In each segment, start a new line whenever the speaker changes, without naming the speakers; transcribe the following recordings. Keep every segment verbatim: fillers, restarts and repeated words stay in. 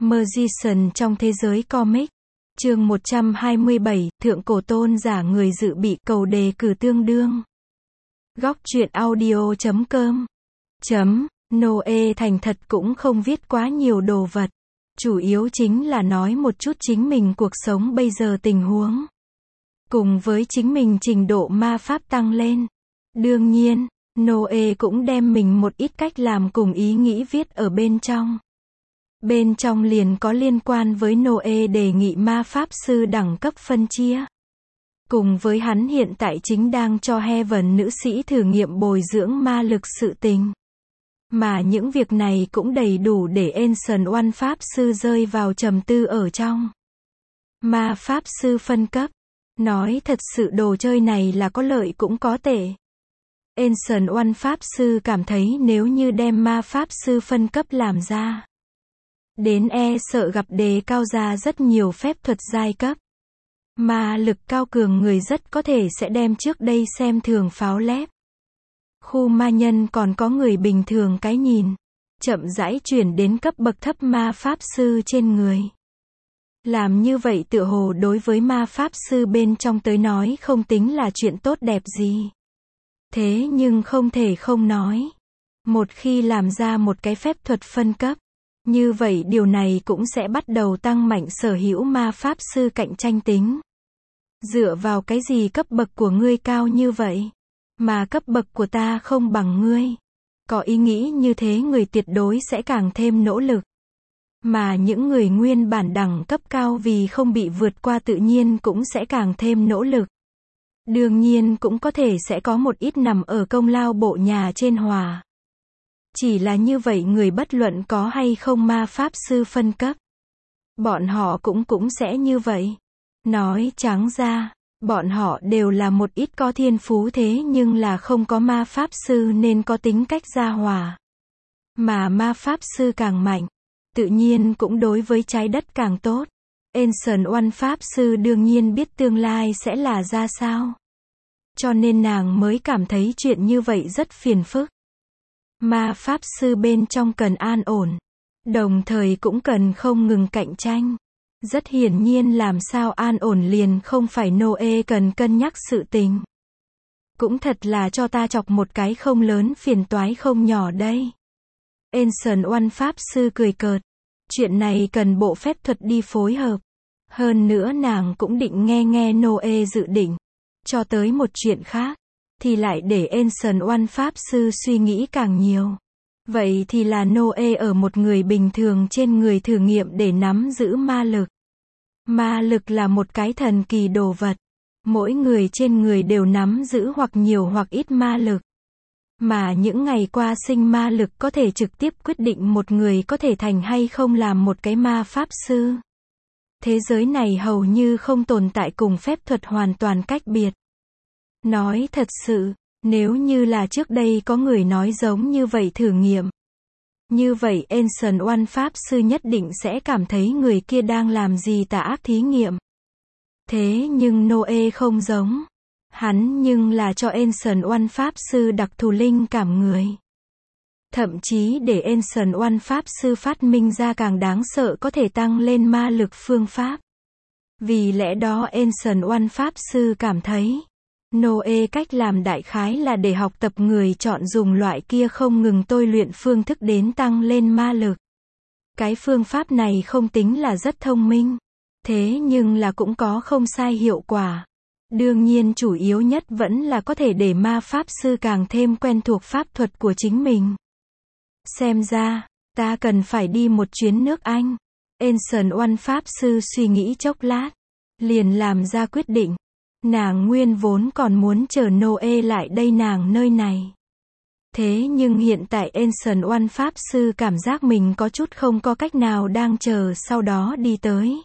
Magician trong thế giới comic. Chương một trăm hai mươi bảy, Thượng Cổ Tôn giả người dự bị cầu đề cử tương đương. Góc truyện audio chấm com. Chấm, Noe thành thật cũng không viết quá nhiều đồ vật. Chủ yếu chính là nói một chút chính mình cuộc sống bây giờ tình huống. Cùng với chính mình trình độ ma pháp tăng lên. Đương nhiên, Noe cũng đem mình một ít cách làm cùng ý nghĩ viết ở bên trong. Bên trong liền có liên quan với Noe đề nghị ma pháp sư đẳng cấp phân chia. Cùng với hắn hiện tại chính đang cho Heaven nữ sĩ thử nghiệm bồi dưỡng ma lực sự tình. Mà những việc này cũng đầy đủ để Ancient One pháp sư rơi vào trầm tư ở trong. Ma pháp sư phân cấp. Nói thật sự đồ chơi này là có lợi cũng có tệ. Ancient One pháp sư cảm thấy nếu như đem ma pháp sư phân cấp làm ra. Đến e sợ gặp đề cao ra rất nhiều phép thuật giai cấp. Ma lực cao cường người rất có thể sẽ đem trước đây xem thường pháo lép. Khu ma nhân còn có người bình thường cái nhìn. Chậm rãi chuyển đến cấp bậc thấp ma pháp sư trên người. Làm như vậy tựa hồ đối với ma pháp sư bên trong tới nói không tính là chuyện tốt đẹp gì. Thế nhưng không thể không nói. Một khi làm ra một cái phép thuật phân cấp. Như vậy điều này cũng sẽ bắt đầu tăng mạnh sở hữu ma pháp sư cạnh tranh tính. Dựa vào cái gì cấp bậc của ngươi cao như vậy? Mà cấp bậc của ta không bằng ngươi. Có ý nghĩ như thế người tuyệt đối sẽ càng thêm nỗ lực. Mà những người nguyên bản đẳng cấp cao vì không bị vượt qua tự nhiên cũng sẽ càng thêm nỗ lực. Đương nhiên cũng có thể sẽ có một ít nằm ở công lao bộ nhà trên hòa. Chỉ là như vậy người bất luận có hay không ma pháp sư phân cấp. Bọn họ cũng cũng sẽ như vậy. Nói trắng ra, bọn họ đều là một ít có thiên phú thế nhưng là không có ma pháp sư nên có tính cách gia hòa. Mà ma pháp sư càng mạnh, tự nhiên cũng đối với trái đất càng tốt. Ancient One pháp sư đương nhiên biết tương lai sẽ là ra sao. Cho nên nàng mới cảm thấy chuyện như vậy rất phiền phức. Ma pháp sư bên trong cần an ổn. Đồng thời cũng cần không ngừng cạnh tranh. Rất hiển nhiên làm sao an ổn liền không phải Noe cần cân nhắc sự tình. Cũng thật là cho ta chọc một cái không lớn phiền toái không nhỏ đây. Ancient One pháp sư cười cợt. Chuyện này cần bộ phép thuật đi phối hợp. Hơn nữa nàng cũng định nghe nghe Noe dự định. Cho tới một chuyện khác. Thì lại để Ancient One pháp sư suy nghĩ càng nhiều. Vậy thì là Noe ở một người bình thường trên người thử nghiệm để nắm giữ ma lực. Ma lực là một cái thần kỳ đồ vật. Mỗi người trên người đều nắm giữ hoặc nhiều hoặc ít ma lực. Mà những ngày qua sinh ma lực có thể trực tiếp quyết định một người có thể thành hay không làm một cái ma pháp sư. Thế giới này hầu như không tồn tại cùng phép thuật hoàn toàn cách biệt. Nói thật sự, nếu như là trước đây có người nói giống như vậy thử nghiệm. Như vậy Ancient One pháp sư nhất định sẽ cảm thấy người kia đang làm gì tà ác thí nghiệm. Thế nhưng Noe không giống. Hắn nhưng là cho Ancient One pháp sư đặc thù linh cảm người. Thậm chí để Ancient One pháp sư phát minh ra càng đáng sợ có thể tăng lên ma lực phương pháp. Vì lẽ đó Ancient One pháp sư cảm thấy. Noe cách làm đại khái là để học tập người chọn dùng loại kia không ngừng tôi luyện phương thức đến tăng lên ma lực. Cái phương pháp này không tính là rất thông minh. Thế nhưng là cũng có không sai hiệu quả. Đương nhiên chủ yếu nhất vẫn là có thể để ma pháp sư càng thêm quen thuộc pháp thuật của chính mình. Xem ra, ta cần phải đi một chuyến nước Anh. Ancient One pháp sư suy nghĩ chốc lát. Liền làm ra quyết định. Nàng nguyên vốn còn muốn chờ Noe lại đây nàng nơi này. Thế nhưng hiện tại Ancient One pháp sư cảm giác mình có chút không có cách nào đang chờ sau đó đi tới.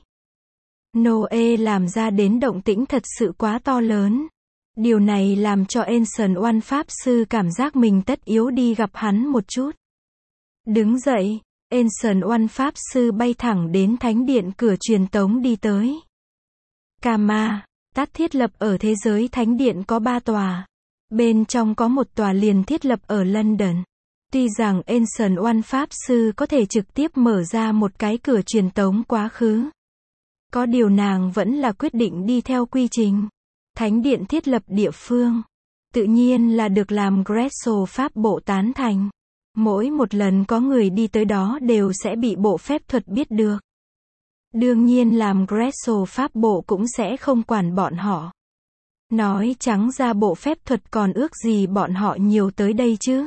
Noe làm ra đến động tĩnh thật sự quá to lớn. Điều này làm cho Ancient One pháp sư cảm giác mình tất yếu đi gặp hắn một chút. Đứng dậy, Ancient One pháp sư bay thẳng đến thánh điện cửa truyền tống đi tới. Kama Tát thiết lập ở thế giới thánh điện có ba tòa. Bên trong có một tòa liền thiết lập ở London. Tuy rằng Ancient One Pháp Sư có thể trực tiếp mở ra một cái cửa truyền tống quá khứ. Có điều nàng vẫn là quyết định đi theo quy trình. Thánh điện thiết lập địa phương. Tự nhiên là được làm Greso Pháp bộ tán thành. Mỗi một lần có người đi tới đó đều sẽ bị bộ phép thuật biết được. Đương nhiên làm Greso Pháp bộ cũng sẽ không quản bọn họ. Nói trắng ra bộ phép thuật còn ước gì bọn họ nhiều tới đây chứ.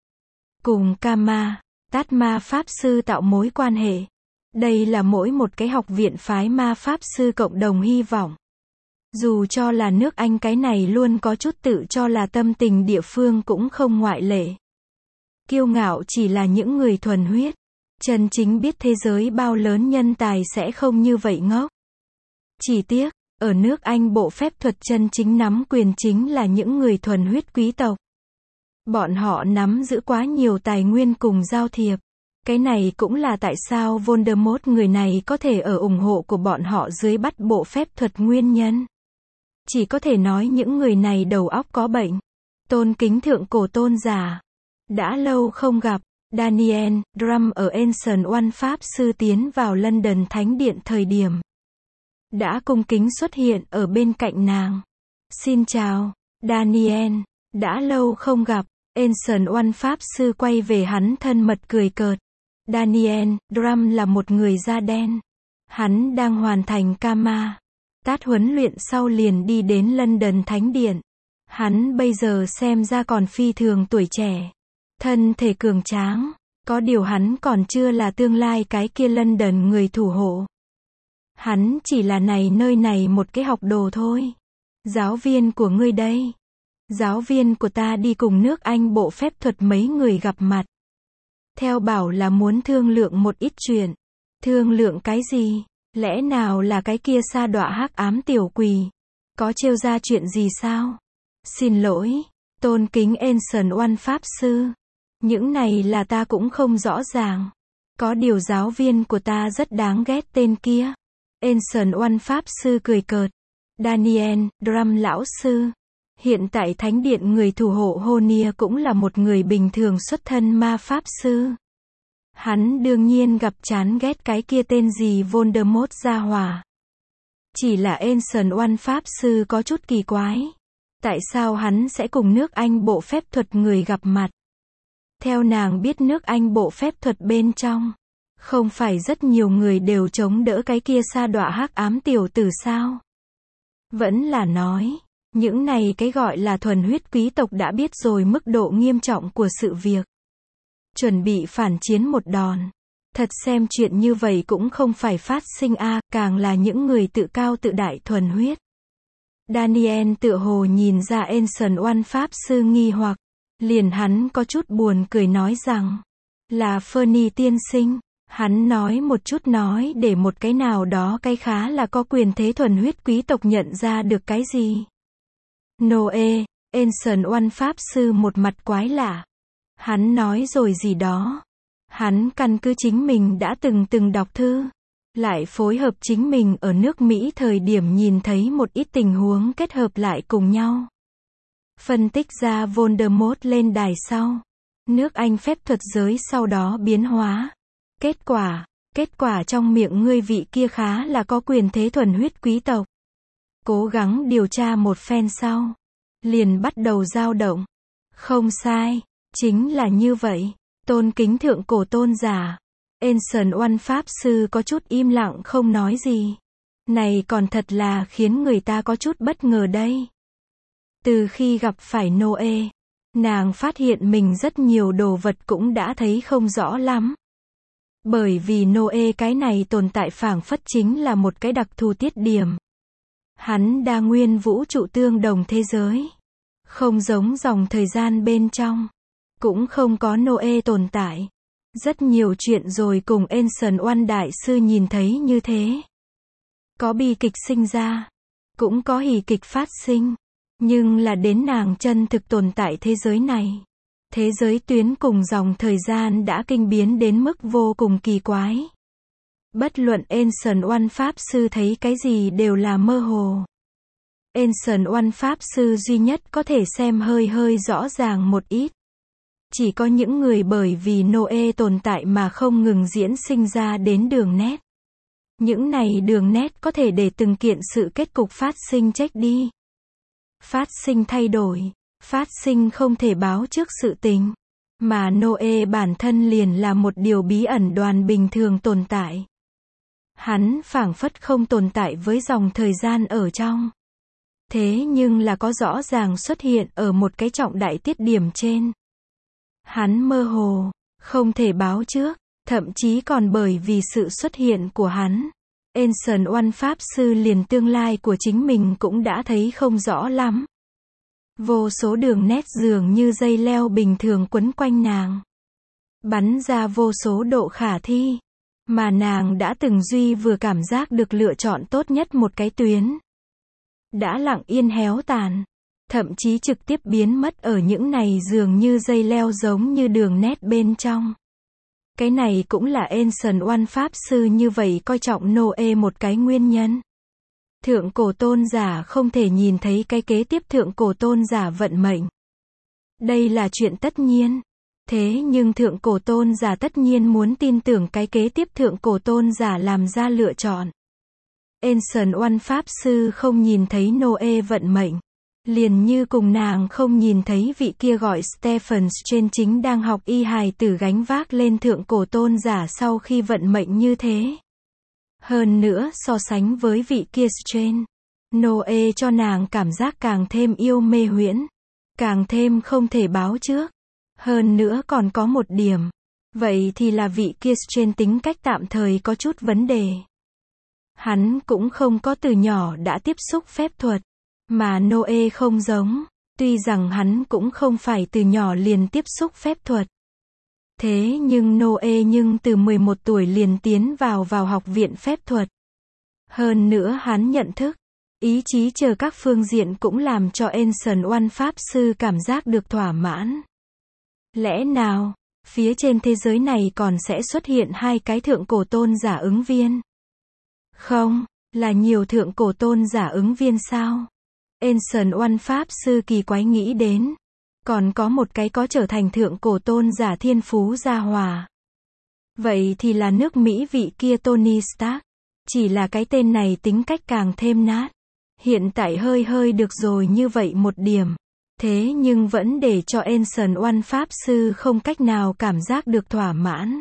Cùng Kama, Tát Ma Pháp Sư tạo mối quan hệ. Đây là mỗi một cái học viện phái ma Pháp Sư cộng đồng hy vọng. Dù cho là nước Anh cái này luôn có chút tự cho là tâm tình địa phương cũng không ngoại lệ. Kiêu ngạo chỉ là những người thuần huyết. Chân chính biết thế giới bao lớn nhân tài sẽ không như vậy ngốc. Chỉ tiếc, ở nước Anh bộ phép thuật chân chính nắm quyền chính là những người thuần huyết quý tộc. Bọn họ nắm giữ quá nhiều tài nguyên cùng giao thiệp. Cái này cũng là tại sao Voldemort người này có thể ở ủng hộ của bọn họ dưới bắt bộ phép thuật nguyên nhân. Chỉ có thể nói những người này đầu óc có bệnh. Tôn kính thượng cổ tôn giả. Đã lâu không gặp, Daniel Drum ở Ancient One Pháp Sư tiến vào London Thánh Điện thời điểm. Đã cung kính xuất hiện ở bên cạnh nàng. Xin chào, Daniel, đã lâu không gặp, Ancient One Pháp Sư quay về hắn thân mật cười cợt. Daniel Drum là một người da đen. Hắn đang hoàn thành Kama. Tát huấn luyện sau liền đi đến London Thánh Điện. Hắn bây giờ xem ra còn phi thường tuổi trẻ. Thân thể cường tráng. Có điều hắn còn chưa là tương lai cái kia London người thủ hộ. Hắn chỉ là này nơi này một cái học đồ thôi. Giáo viên của ngươi đây. Giáo viên của ta đi cùng nước Anh bộ phép thuật mấy người gặp mặt. Theo bảo là muốn thương lượng một ít chuyện. Thương lượng cái gì? Lẽ nào là cái kia sa đọa hắc ám tiểu quỷ? Có trêu ra chuyện gì sao? Xin lỗi, tôn kính Ancient One Pháp Sư. Những này là ta cũng không rõ ràng. Có điều giáo viên của ta rất đáng ghét tên kia. Ancient One Pháp Sư cười cợt. Daniel Drum lão sư. Hiện tại Thánh Điện người thủ hộ Honia cũng là một người bình thường xuất thân ma Pháp Sư. Hắn đương nhiên gặp chán ghét cái kia tên gì Voldemort gia hỏa. Chỉ là Ancient One Pháp Sư có chút kỳ quái. Tại sao hắn sẽ cùng nước Anh bộ phép thuật người gặp mặt? Theo nàng biết nước Anh bộ phép thuật bên trong. Không phải rất nhiều người đều chống đỡ cái kia sa đọa hắc ám tiểu tử sao? Vẫn là nói. Những này cái gọi là thuần huyết quý tộc đã biết rồi mức độ nghiêm trọng của sự việc. Chuẩn bị phản chiến một đòn. Thật xem chuyện như vậy cũng không phải phát sinh a, à, càng là những người tự cao tự đại thuần huyết. Daniel tựa hồ nhìn ra Ancient One Pháp Sư nghi hoặc. Liền hắn có chút buồn cười nói rằng. Là Fernie tiên sinh. Hắn nói một chút nói để một cái nào đó cái khá là có quyền thế thuần huyết quý tộc nhận ra được cái gì. Noe, Ancient One Pháp Sư một mặt quái lạ. Hắn nói rồi gì đó. Hắn căn cứ chính mình đã từng từng đọc thư. Lại phối hợp chính mình ở nước Mỹ thời điểm nhìn thấy một ít tình huống kết hợp lại cùng nhau. Phân tích ra Voldemort lên đài sau. Nước Anh phép thuật giới sau đó biến hóa. Kết quả, kết quả trong miệng ngươi vị kia khá là có quyền thế thuần huyết quý tộc. Cố gắng điều tra một phen sau. Liền bắt đầu dao động. Không sai, chính là như vậy. Tôn kính thượng cổ tôn giả. Ancient One Pháp Sư có chút im lặng không nói gì. Này còn thật là khiến người ta có chút bất ngờ đây. Từ khi gặp phải Noe, nàng phát hiện mình rất nhiều đồ vật cũng đã thấy không rõ lắm. Bởi vì Noe cái này tồn tại phảng phất chính là một cái đặc thù tiết điểm. Hắn đa nguyên vũ trụ tương đồng thế giới. Không giống dòng thời gian bên trong. Cũng không có Noe tồn tại. Rất nhiều chuyện rồi cùng Ancient One Đại Sư nhìn thấy như thế. Có bi kịch sinh ra. Cũng có hỉ kịch phát sinh. Nhưng là đến nàng chân thực tồn tại thế giới này. Thế giới tuyến cùng dòng thời gian đã kinh biến đến mức vô cùng kỳ quái. Bất luận Ancient One Pháp Sư thấy cái gì đều là mơ hồ. Ancient One Pháp Sư duy nhất có thể xem hơi hơi rõ ràng một ít. Chỉ có những người bởi vì Noe tồn tại mà không ngừng diễn sinh ra đến đường nét. Những này đường nét có thể để từng kiện sự kết cục phát sinh chết đi. Phát sinh thay đổi. Phát sinh không thể báo trước sự tình. Mà Noe bản thân liền là một điều bí ẩn đoàn bình thường tồn tại. Hắn phảng phất không tồn tại với dòng thời gian ở trong. Thế nhưng là có rõ ràng xuất hiện ở một cái trọng đại tiết điểm trên. Hắn mơ hồ, không thể báo trước, thậm chí còn bởi vì sự xuất hiện của hắn. Ancient One Pháp Sư liền tương lai của chính mình cũng đã thấy không rõ lắm. Vô số đường nét dường như dây leo bình thường quấn quanh nàng. Bắn ra vô số độ khả thi. Mà nàng đã từng duy vừa cảm giác được lựa chọn tốt nhất một cái tuyến. Đã lặng yên héo tàn. Thậm chí trực tiếp biến mất ở những này dường như dây leo giống như đường nét bên trong. Cái này cũng là Ancient One Pháp Sư như vậy coi trọng Noe một cái nguyên nhân. Thượng cổ tôn giả không thể nhìn thấy cái kế tiếp thượng cổ tôn giả vận mệnh. Đây là chuyện tất nhiên. Thế nhưng thượng cổ tôn giả tất nhiên muốn tin tưởng cái kế tiếp thượng cổ tôn giả làm ra lựa chọn. Ancient One Pháp Sư không nhìn thấy Noe vận mệnh. Liền như cùng nàng không nhìn thấy vị kia gọi Stephen trên chính đang học y hài tử gánh vác lên thượng cổ tôn giả sau khi vận mệnh như thế. Hơn nữa so sánh với vị kia trên, Noe cho nàng cảm giác càng thêm yêu mê huyễn, càng thêm không thể báo trước. Hơn nữa còn có một điểm, vậy thì là vị kia trên tính cách tạm thời có chút vấn đề. Hắn cũng không có từ nhỏ đã tiếp xúc phép thuật, mà Noe không giống, tuy rằng hắn cũng không phải từ nhỏ liền tiếp xúc phép thuật. Thế nhưng Noe nhưng từ mười một tuổi liền tiến vào vào học viện phép thuật. Hơn nữa hắn nhận thức, ý chí chờ các phương diện cũng làm cho Ancient One Pháp Sư cảm giác được thỏa mãn. Lẽ nào, phía trên thế giới này còn sẽ xuất hiện hai cái thượng cổ tôn giả ứng viên? Không, là nhiều thượng cổ tôn giả ứng viên sao? Ancient One Pháp Sư kỳ quái nghĩ đến. Còn có một cái có trở thành thượng cổ tôn giả thiên phú gia hòa. Vậy thì là nước Mỹ vị kia Tony Stark. Chỉ là cái tên này tính cách càng thêm nát. Hiện tại hơi hơi được rồi như vậy một điểm. Thế nhưng vẫn để cho Ancient One Pháp Sư không cách nào cảm giác được thỏa mãn.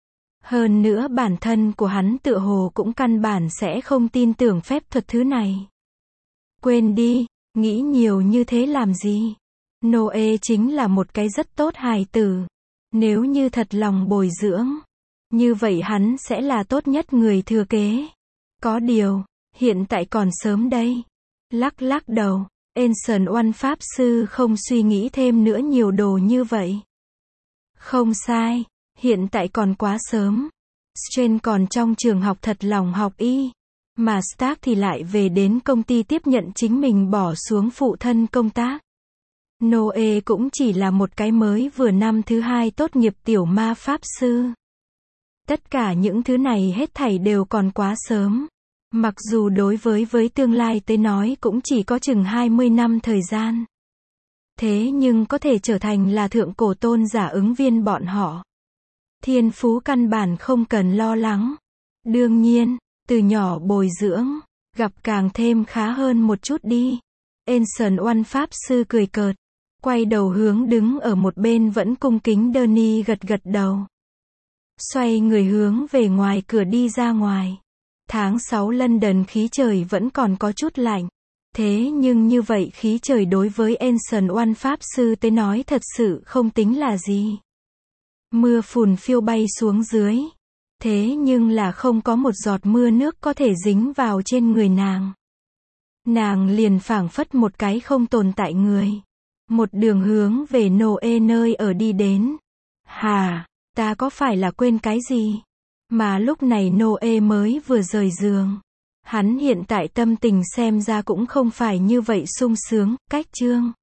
Hơn nữa bản thân của hắn tựa hồ cũng căn bản sẽ không tin tưởng phép thuật thứ này. Quên đi, nghĩ nhiều như thế làm gì? Noe chính là một cái rất tốt hài tử. Nếu như thật lòng bồi dưỡng, như vậy hắn sẽ là tốt nhất người thừa kế. Có điều, hiện tại còn sớm đây. Lắc lắc đầu, Ancient One Pháp Sư không suy nghĩ thêm nữa nhiều đồ như vậy. Không sai, hiện tại còn quá sớm. Strange còn trong trường học thật lòng học y. Mà Stark thì lại về đến công ty tiếp nhận chính mình bỏ xuống phụ thân công tác. Noe cũng chỉ là một cái mới vừa năm thứ hai tốt nghiệp tiểu ma pháp sư. Tất cả những thứ này hết thảy đều còn quá sớm. Mặc dù đối với với tương lai tới nói cũng chỉ có chừng hai mươi năm thời gian. Thế nhưng có thể trở thành là thượng cổ tôn giả ứng viên bọn họ. Thiên phú căn bản không cần lo lắng. Đương nhiên, từ nhỏ bồi dưỡng, gặp càng thêm khá hơn một chút đi. Ancient One Pháp Sư cười cợt. Quay đầu hướng đứng ở một bên vẫn cung kính Danny gật gật đầu. Xoay người hướng về ngoài cửa đi ra ngoài. Tháng sáu London khí trời vẫn còn có chút lạnh. Thế nhưng như vậy khí trời đối với Ancient One Pháp Sư tới nói thật sự không tính là gì. Mưa phùn phiêu bay xuống dưới. Thế nhưng là không có một giọt mưa nước có thể dính vào trên người nàng. Nàng liền phảng phất một cái không tồn tại người. Một đường hướng về Noe nơi ở đi đến. Hà, ta có phải là quên cái gì? Mà lúc này Noe mới vừa rời giường. Hắn hiện tại tâm tình xem ra cũng không phải như vậy sung sướng, cách chương.